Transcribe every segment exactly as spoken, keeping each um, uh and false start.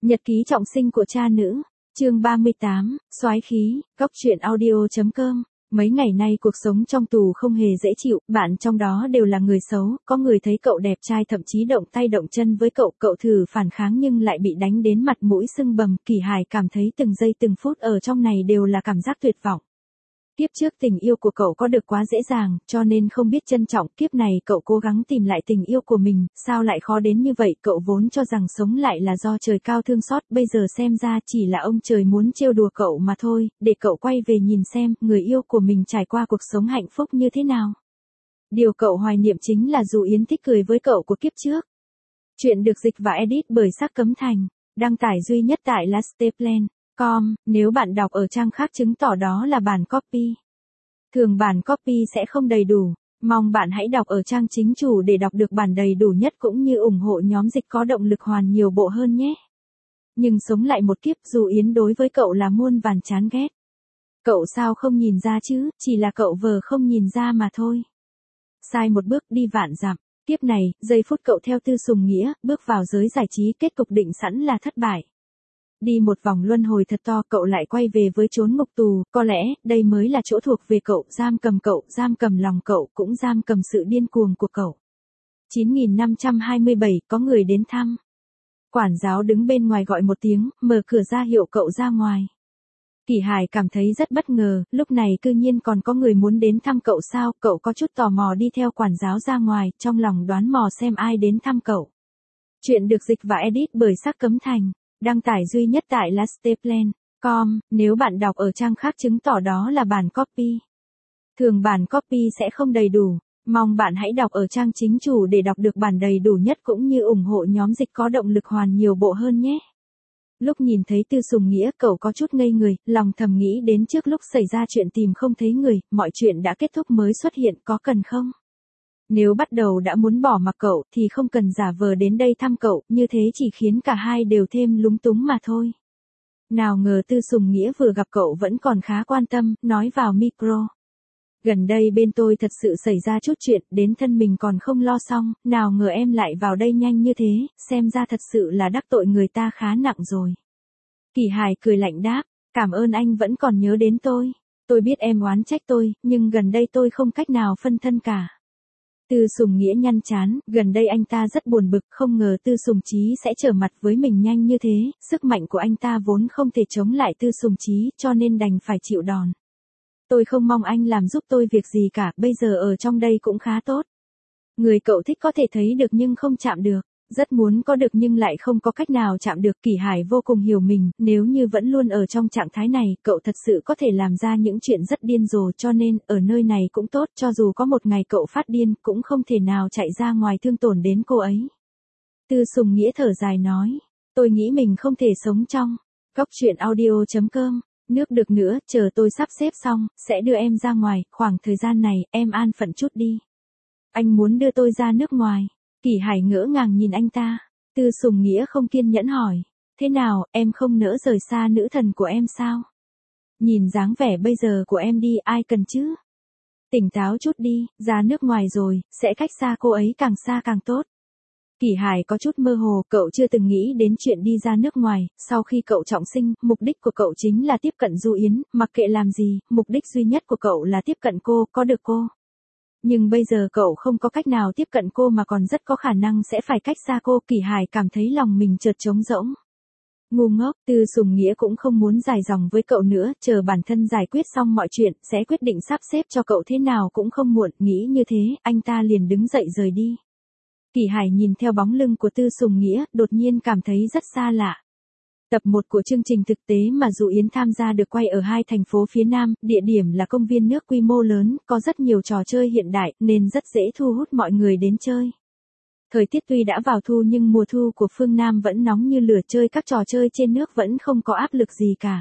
Nhật ký trọng sinh của cha nữ, chương ba mươi tám, soái khí, góc truyện audio chấm com. Mấy ngày nay cuộc sống trong tù không hề dễ chịu, bạn trong đó đều là người xấu, có người thấy cậu đẹp trai thậm chí động tay động chân với cậu, cậu thử phản kháng nhưng lại bị đánh đến mặt mũi sưng bầm, Kỳ Hải cảm thấy từng giây từng phút ở trong này đều là cảm giác tuyệt vọng. Kiếp trước tình yêu của cậu có được quá dễ dàng, cho nên không biết trân trọng, kiếp này cậu cố gắng tìm lại tình yêu của mình, sao lại khó đến như vậy, cậu vốn cho rằng sống lại là do trời cao thương xót, bây giờ xem ra chỉ là ông trời muốn trêu đùa cậu mà thôi, để cậu quay về nhìn xem, người yêu của mình trải qua cuộc sống hạnh phúc như thế nào. Điều cậu hoài niệm chính là dù Yến thích cười với cậu của kiếp trước. Chuyện được dịch và edit bởi Sắc Cấm Thành, đăng tải duy nhất tại lasteplan. Com, nếu bạn đọc ở trang khác chứng tỏ đó là bản copy. Thường bản copy sẽ không đầy đủ, mong bạn hãy đọc ở trang chính chủ để đọc được bản đầy đủ nhất cũng như ủng hộ nhóm dịch có động lực hoàn nhiều bộ hơn nhé. Nhưng sống lại một kiếp dù Yến đối với cậu là muôn vàn chán ghét. Cậu sao không nhìn ra chứ, chỉ là cậu vờ không nhìn ra mà thôi. Sai một bước đi vạn dặm, kiếp này, giây phút cậu theo Tư Sùng Nghĩa, bước vào giới giải trí kết cục định sẵn là thất bại. Đi một vòng luân hồi thật to cậu lại quay về với chốn ngục tù, có lẽ, đây mới là chỗ thuộc về cậu, giam cầm cậu, giam cầm lòng cậu, cũng giam cầm sự điên cuồng của cậu. chín nghìn năm trăm hai mươi bảy, có người đến thăm. Quản giáo đứng bên ngoài gọi một tiếng, mở cửa ra hiệu cậu ra ngoài. Kỳ Hải cảm thấy rất bất ngờ, lúc này cư nhiên còn có người muốn đến thăm cậu sao, cậu có chút tò mò đi theo quản giáo ra ngoài, trong lòng đoán mò xem ai đến thăm cậu. Chuyện được dịch và edit bởi Sắc Cấm Thành. Đăng tải duy nhất tại lasteplan. Com, nếu bạn đọc ở trang khác chứng tỏ đó là bản copy. Thường bản copy sẽ không đầy đủ, mong bạn hãy đọc ở trang chính chủ để đọc được bản đầy đủ nhất cũng như ủng hộ nhóm dịch có động lực hoàn nhiều bộ hơn nhé. Lúc nhìn thấy Tư Sùng Nghĩa cậu có chút ngây người, lòng thầm nghĩ đến trước lúc xảy ra chuyện tìm không thấy người, mọi chuyện đã kết thúc mới xuất hiện có cần không? Nếu bắt đầu đã muốn bỏ mặc cậu thì không cần giả vờ đến đây thăm cậu, như thế chỉ khiến cả hai đều thêm lúng túng mà thôi. Nào ngờ Tư Sùng Nghĩa vừa gặp cậu vẫn còn khá quan tâm, nói vào micro. Gần đây bên tôi thật sự xảy ra chút chuyện, đến thân mình còn không lo xong, nào ngờ em lại vào đây nhanh như thế, xem ra thật sự là đắc tội người ta khá nặng rồi. Kỳ Hải cười lạnh đáp, cảm ơn anh vẫn còn nhớ đến tôi. Tôi biết em oán trách tôi, nhưng gần đây tôi không cách nào phân thân cả. Tư Sùng Nghĩa nhăn chán, gần đây anh ta rất buồn bực, không ngờ Tư Sùng Chí sẽ trở mặt với mình nhanh như thế, sức mạnh của anh ta vốn không thể chống lại Tư Sùng Chí, cho nên đành phải chịu đòn. Tôi không mong anh làm giúp tôi việc gì cả, bây giờ ở trong đây cũng khá tốt. Người cậu thích có thể thấy được nhưng không chạm được, rất muốn có được nhưng lại không có cách nào chạm được. Kỳ Hải vô cùng hiểu mình, nếu như vẫn luôn ở trong trạng thái này, cậu thật sự có thể làm ra những chuyện rất điên rồ, cho nên, ở nơi này cũng tốt, cho dù có một ngày cậu phát điên, cũng không thể nào chạy ra ngoài thương tổn đến cô ấy. Tư Sùng Nghĩa thở dài nói, tôi nghĩ mình không thể sống trong góc truyện audio chấm com. Nước được nữa, chờ tôi sắp xếp xong, sẽ đưa em ra ngoài, khoảng thời gian này, em an phận chút đi. Anh muốn đưa tôi ra nước ngoài. Kỳ Hải ngỡ ngàng nhìn anh ta. Tư Sùng Nghĩa không kiên nhẫn hỏi, thế nào, em không nỡ rời xa nữ thần của em sao? Nhìn dáng vẻ bây giờ của em đi, ai cần chứ? Tỉnh táo chút đi, ra nước ngoài rồi, sẽ cách xa cô ấy càng xa càng tốt. Kỳ Hải có chút mơ hồ, cậu chưa từng nghĩ đến chuyện đi ra nước ngoài, sau khi cậu trọng sinh, mục đích của cậu chính là tiếp cận Du Yến, mặc kệ làm gì, mục đích duy nhất của cậu là tiếp cận cô, có được cô. Nhưng bây giờ cậu không có cách nào tiếp cận cô mà còn rất có khả năng sẽ phải cách xa cô, Kỳ Hải cảm thấy lòng mình chợt trống rỗng. Ngu ngốc, Tư Sùng Nghĩa cũng không muốn dài dòng với cậu nữa, chờ bản thân giải quyết xong mọi chuyện, sẽ quyết định sắp xếp cho cậu thế nào cũng không muộn, nghĩ như thế, anh ta liền đứng dậy rời đi. Kỳ Hải nhìn theo bóng lưng của Tư Sùng Nghĩa, đột nhiên cảm thấy rất xa lạ. Tập một của chương trình thực tế mà Du Yến tham gia được quay ở hai thành phố phía Nam, địa điểm là công viên nước quy mô lớn, có rất nhiều trò chơi hiện đại, nên rất dễ thu hút mọi người đến chơi. Thời tiết tuy đã vào thu nhưng mùa thu của phương Nam vẫn nóng như lửa, chơi các trò chơi trên nước vẫn không có áp lực gì cả.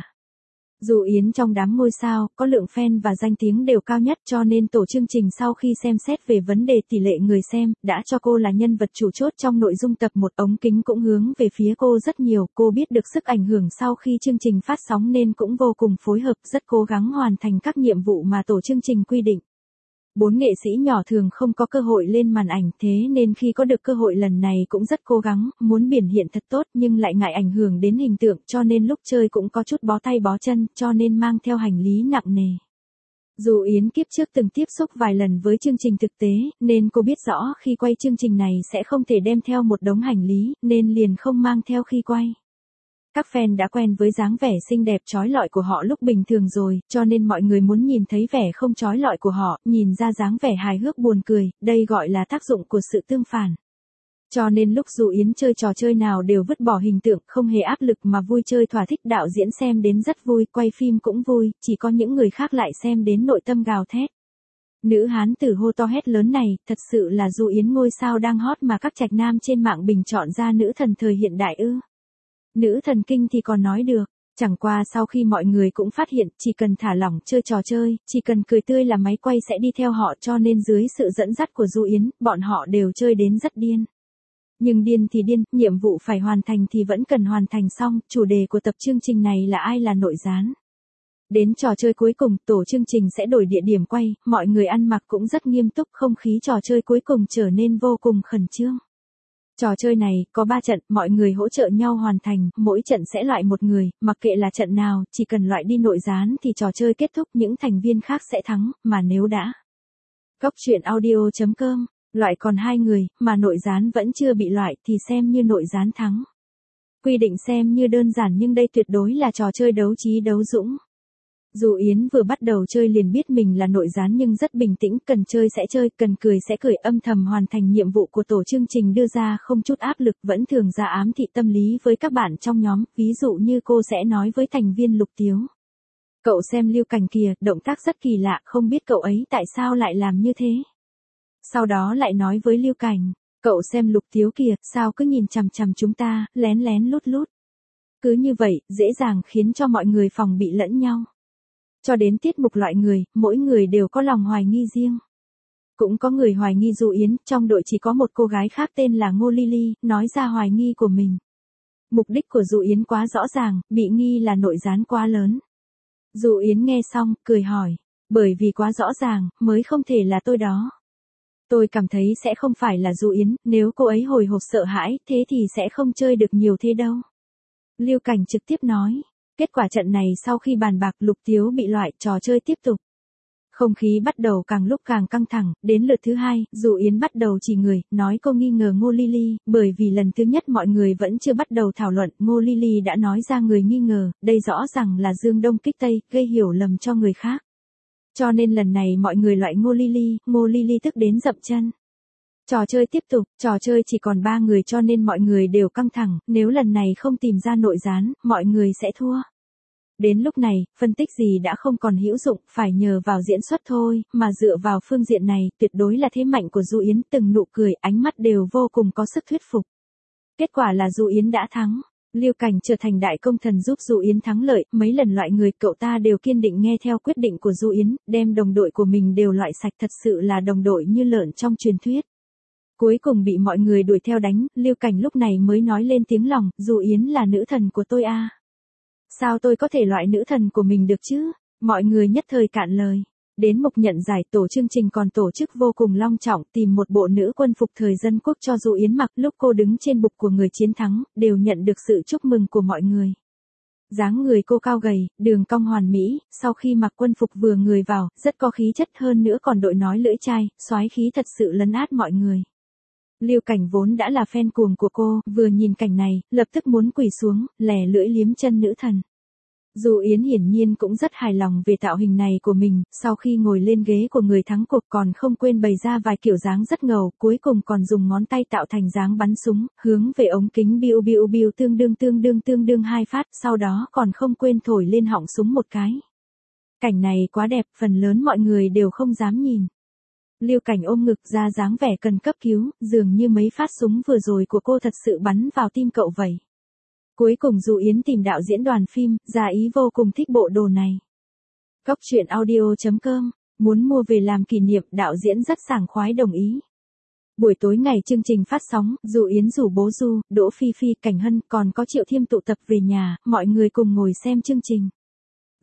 Du Yến trong đám ngôi sao, có lượng fan và danh tiếng đều cao nhất cho nên tổ chương trình sau khi xem xét về vấn đề tỷ lệ người xem, đã cho cô là nhân vật chủ chốt trong nội dung tập một, ống kính cũng hướng về phía cô rất nhiều, cô biết được sức ảnh hưởng sau khi chương trình phát sóng nên cũng vô cùng phối hợp, rất cố gắng hoàn thành các nhiệm vụ mà tổ chương trình quy định. Bốn nghệ sĩ nhỏ thường không có cơ hội lên màn ảnh, thế nên khi có được cơ hội lần này cũng rất cố gắng, muốn biểu hiện thật tốt nhưng lại ngại ảnh hưởng đến hình tượng, cho nên lúc chơi cũng có chút bó tay bó chân, cho nên mang theo hành lý nặng nề. Dù Yến kiếp trước từng tiếp xúc vài lần với chương trình thực tế, nên cô biết rõ khi quay chương trình này sẽ không thể đem theo một đống hành lý, nên liền không mang theo khi quay. Các fan đã quen với dáng vẻ xinh đẹp chói lọi của họ lúc bình thường rồi, cho nên mọi người muốn nhìn thấy vẻ không chói lọi của họ, nhìn ra dáng vẻ hài hước buồn cười, đây gọi là tác dụng của sự tương phản. Cho nên lúc dù Yến chơi trò chơi nào đều vứt bỏ hình tượng, không hề áp lực mà vui chơi thỏa thích, đạo diễn xem đến rất vui, quay phim cũng vui, chỉ có những người khác lại xem đến nội tâm gào thét. Nữ hán tử hô to hét lớn này, thật sự là dù Yến ngôi sao đang hot mà các trạch nam trên mạng bình chọn ra nữ thần thời hiện đại ư. Nữ thần kinh thì còn nói được, chẳng qua sau khi mọi người cũng phát hiện, chỉ cần thả lỏng chơi trò chơi, chỉ cần cười tươi là máy quay sẽ đi theo họ, cho nên dưới sự dẫn dắt của Du Yến, bọn họ đều chơi đến rất điên. Nhưng điên thì điên, nhiệm vụ phải hoàn thành thì vẫn cần hoàn thành xong, chủ đề của tập chương trình này là ai là nội gián. Đến trò chơi cuối cùng, tổ chương trình sẽ đổi địa điểm quay, mọi người ăn mặc cũng rất nghiêm túc, không khí trò chơi cuối cùng trở nên vô cùng khẩn trương. Trò chơi này, có ba trận, mọi người hỗ trợ nhau hoàn thành, mỗi trận sẽ loại một người, mặc kệ là trận nào, chỉ cần loại đi nội gián thì trò chơi kết thúc, những thành viên khác sẽ thắng, mà nếu đã. Góc truyện audio chấm com, loại còn hai người, mà nội gián vẫn chưa bị loại thì xem như nội gián thắng. Quy định xem như đơn giản nhưng đây tuyệt đối là trò chơi đấu trí đấu dũng. Dù Yến vừa bắt đầu chơi liền biết mình là nội gián nhưng rất bình tĩnh, cần chơi sẽ chơi, cần cười sẽ cười, âm thầm hoàn thành nhiệm vụ của tổ chương trình đưa ra, không chút áp lực, vẫn thường ra ám thị tâm lý với các bạn trong nhóm, ví dụ như cô sẽ nói với thành viên Lục Tiếu. Cậu xem Lưu Cảnh kìa, động tác rất kỳ lạ, không biết cậu ấy tại sao lại làm như thế. Sau đó lại nói với Lưu Cảnh, cậu xem Lục Tiếu kìa, sao cứ nhìn chằm chằm chúng ta, lén lén lút lút. Cứ như vậy, dễ dàng khiến cho mọi người phòng bị lẫn nhau. Cho đến tiết mục loại người, mỗi người đều có lòng hoài nghi riêng. Cũng có người hoài nghi Du Yến, trong đội chỉ có một cô gái khác tên là Ngô Lily, nói ra hoài nghi của mình. Mục đích của Du Yến quá rõ ràng, bị nghi là nội gián quá lớn. Du Yến nghe xong, cười hỏi, bởi vì quá rõ ràng, mới không thể là tôi đó. Tôi cảm thấy sẽ không phải là Du Yến, nếu cô ấy hồi hộp sợ hãi, thế thì sẽ không chơi được nhiều thế đâu. Lưu Cảnh trực tiếp nói. Kết quả trận này sau khi bàn bạc, Lục Tiếu bị loại, trò chơi tiếp tục. Không khí bắt đầu càng lúc càng căng thẳng, đến lượt thứ hai, dù Yến bắt đầu chỉ người, nói cô nghi ngờ Ngô Lily, bởi vì lần thứ nhất mọi người vẫn chưa bắt đầu thảo luận, Ngô Lily đã nói ra người nghi ngờ, đây rõ ràng là Dương Đông kích Tây, gây hiểu lầm cho người khác. Cho nên lần này mọi người loại Ngô Lily, Ngô Lily tức đến dậm chân. Trò chơi tiếp tục, trò chơi chỉ còn ba người cho nên mọi người đều căng thẳng, nếu lần này không tìm ra nội gián, mọi người sẽ thua. Đến lúc này, phân tích gì đã không còn hữu dụng, phải nhờ vào diễn xuất thôi, mà dựa vào phương diện này, tuyệt đối là thế mạnh của Du Yến, từng nụ cười, ánh mắt đều vô cùng có sức thuyết phục. Kết quả là Du Yến đã thắng. Lưu Cảnh trở thành đại công thần giúp Du Yến thắng lợi, mấy lần loại người cậu ta đều kiên định nghe theo quyết định của Du Yến, đem đồng đội của mình đều loại sạch, thật sự là đồng đội như lợn trong truyền thuyết. Cuối cùng bị mọi người đuổi theo đánh, Lưu Cảnh lúc này mới nói lên tiếng lòng, Du Yến là nữ thần của tôi à. Sao tôi có thể loại nữ thần của mình được chứ? Mọi người nhất thời cạn lời. Đến mục nhận giải, tổ chương trình còn tổ chức vô cùng long trọng, tìm một bộ nữ quân phục thời dân quốc cho Du Yến mặc, lúc cô đứng trên bục của người chiến thắng, đều nhận được sự chúc mừng của mọi người. Dáng người cô cao gầy, đường cong hoàn mỹ, sau khi mặc quân phục vừa người vào, rất có khí chất, hơn nữa còn đội nói lưỡi chai, soái khí thật sự lấn át mọi người. Lưu Cảnh vốn đã là fan cuồng của cô, vừa nhìn cảnh này, lập tức muốn quỳ xuống, lè lưỡi liếm chân nữ thần. Du Yến hiển nhiên cũng rất hài lòng về tạo hình này của mình, sau khi ngồi lên ghế của người thắng cuộc còn không quên bày ra vài kiểu dáng rất ngầu, cuối cùng còn dùng ngón tay tạo thành dáng bắn súng, hướng về ống kính biu biu biu tương đương tương đương tương đương hai phát, sau đó còn không quên thổi lên họng súng một cái. Cảnh này quá đẹp, phần lớn mọi người đều không dám nhìn. Lưu Cảnh ôm ngực ra dáng vẻ cần cấp cứu, dường như mấy phát súng vừa rồi của cô thật sự bắn vào tim cậu vậy. Cuối cùng Du Yến tìm đạo diễn đoàn phim, giả ý vô cùng thích bộ đồ này. Góc truyện audio chấm com, muốn mua về làm kỷ niệm, đạo diễn rất sảng khoái đồng ý. Buổi tối ngày chương trình phát sóng, Du Yến rủ bố Du, Đỗ Phi Phi, Cảnh Hân, còn có Triệu Thiêm tụ tập về nhà, mọi người cùng ngồi xem chương trình.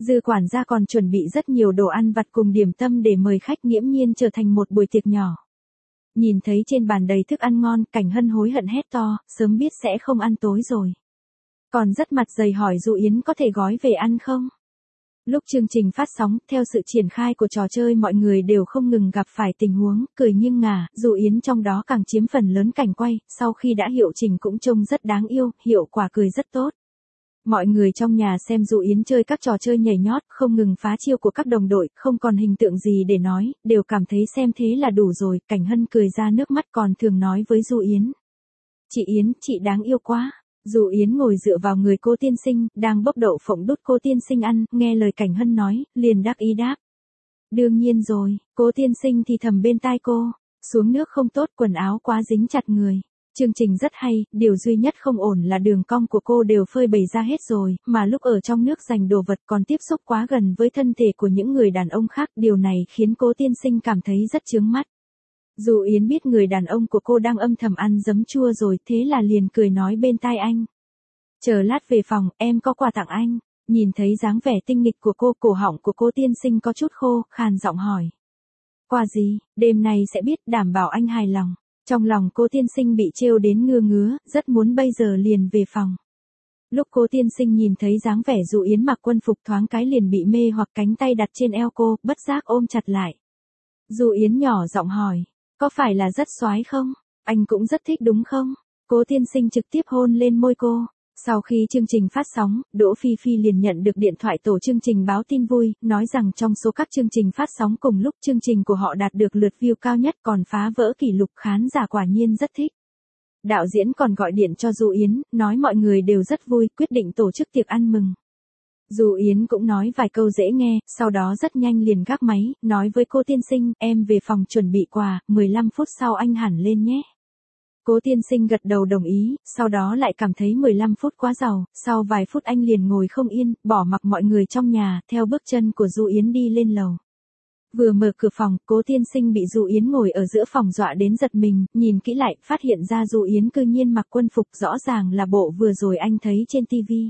Dư quản gia còn chuẩn bị rất nhiều đồ ăn vặt cùng điểm tâm để mời khách, nghiễm nhiên trở thành một buổi tiệc nhỏ. Nhìn thấy trên bàn đầy thức ăn ngon, Cảnh Hân hối hận hét to, sớm biết sẽ không ăn tối rồi. Còn rất mặt dày hỏi Dụ Yến có thể gói về ăn không? Lúc chương trình phát sóng, theo sự triển khai của trò chơi mọi người đều không ngừng gặp phải tình huống, cười nghiêng ngả, Dụ Yến trong đó càng chiếm phần lớn cảnh quay, sau khi đã hiệu chỉnh cũng trông rất đáng yêu, hiệu quả cười rất tốt. Mọi người trong nhà xem Dụ Yến chơi các trò chơi nhảy nhót, không ngừng phá chiêu của các đồng đội, không còn hình tượng gì để nói, đều cảm thấy xem thế là đủ rồi, Cảnh Hân cười ra nước mắt còn thường nói với Dụ Yến. Chị Yến, chị đáng yêu quá. Dụ Yến ngồi dựa vào người cô tiên sinh, đang bốc đậu phộng đút cô tiên sinh ăn, nghe lời Cảnh Hân nói, liền đắc ý đáp. Đương nhiên rồi, cô tiên sinh thì thầm bên tai cô, xuống nước không tốt, quần áo quá dính chặt người. Chương trình rất hay, điều duy nhất không ổn là đường cong của cô đều phơi bày ra hết rồi, mà lúc ở trong nước giành đồ vật còn tiếp xúc quá gần với thân thể của những người đàn ông khác, điều này khiến cô tiên sinh cảm thấy rất chướng mắt. Dụ Yến biết người đàn ông của cô đang âm thầm ăn giấm chua rồi, thế là liền cười nói bên tai anh. Chờ lát về phòng, em có quà tặng anh. Nhìn thấy dáng vẻ tinh nghịch của cô, cổ họng của cô tiên sinh có chút khô, khàn giọng hỏi. Quà gì, đêm nay sẽ biết, đảm bảo anh hài lòng. Trong lòng cô tiên sinh bị trêu đến ngưa ngứa, rất muốn bây giờ liền về phòng. Lúc cô tiên sinh nhìn thấy dáng vẻ Dụ Yến mặc quân phục thoáng cái liền bị mê hoặc, cánh tay đặt trên eo cô, bất giác ôm chặt lại. Dụ Yến nhỏ giọng hỏi. Có phải là rất soái không? Anh cũng rất thích đúng không? Cố tiên sinh trực tiếp hôn lên môi cô. Sau khi chương trình phát sóng, Đỗ Phi Phi liền nhận được điện thoại tổ chương trình báo tin vui, nói rằng trong số các chương trình phát sóng cùng lúc chương trình của họ đạt được lượt view cao nhất, còn phá vỡ kỷ lục, khán giả quả nhiên rất thích. Đạo diễn còn gọi điện cho Dụ Yến, nói mọi người đều rất vui, quyết định tổ chức tiệc ăn mừng. Dụ Yến cũng nói vài câu dễ nghe, sau đó rất nhanh liền gác máy, nói với cô tiên sinh, em về phòng chuẩn bị quà, mười lăm phút sau anh hẳn lên nhé. Cố tiên sinh gật đầu đồng ý, sau đó lại cảm thấy mười lăm phút quá giàu, sau vài phút anh liền ngồi không yên, bỏ mặc mọi người trong nhà, theo bước chân của Dụ Yến đi lên lầu. Vừa mở cửa phòng, Cố tiên sinh bị Dụ Yến ngồi ở giữa phòng dọa đến giật mình, nhìn kỹ lại, phát hiện ra Dụ Yến cư nhiên mặc quân phục, rõ ràng là bộ vừa rồi anh thấy trên tivi.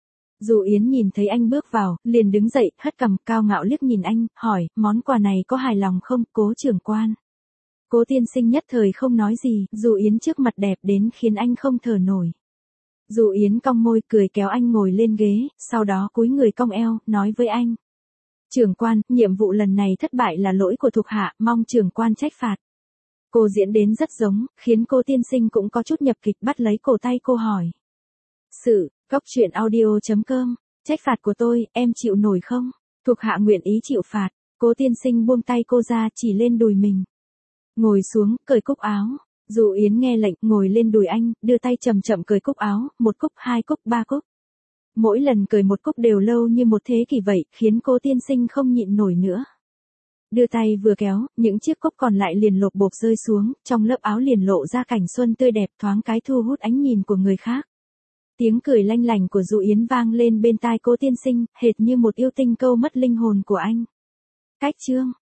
Dụ Yến nhìn thấy anh bước vào, liền đứng dậy, hất cằm, cao ngạo liếc nhìn anh, hỏi, món quà này có hài lòng không, Cố trưởng quan? Cố tiên sinh nhất thời không nói gì, Dụ Yến trước mặt đẹp đến khiến anh không thở nổi. Dụ Yến cong môi cười kéo anh ngồi lên ghế, sau đó cúi người cong eo, nói với anh. Trưởng quan, nhiệm vụ lần này thất bại là lỗi của thuộc hạ, mong trưởng quan trách phạt. Cô diễn đến rất giống, khiến cô tiên sinh cũng có chút nhập kịch, bắt lấy cổ tay cô hỏi. Sự, Cóc truyện audio chấm com, trách phạt của tôi, em chịu nổi không? Thuộc hạ nguyện ý chịu phạt. Cố tiên sinh buông tay cô ra, chỉ lên đùi mình. Ngồi xuống, cởi cúc áo. Dụ Yến nghe lệnh, ngồi lên đùi anh, đưa tay chậm chậm cởi cúc áo, một cúc, hai cúc, ba cúc. Mỗi lần cởi một cúc đều lâu như một thế kỷ vậy, khiến cô tiên sinh không nhịn nổi nữa. Đưa tay vừa kéo, những chiếc cúc còn lại liền lột bột rơi xuống, trong lớp áo liền lộ ra cảnh xuân tươi đẹp, thoáng cái thu hút ánh nhìn của người khác. Tiếng cười lanh lảnh của Dụ Yến vang lên bên tai Cố tiên sinh, hệt như một yêu tinh câu mất linh hồn của anh. Cách chương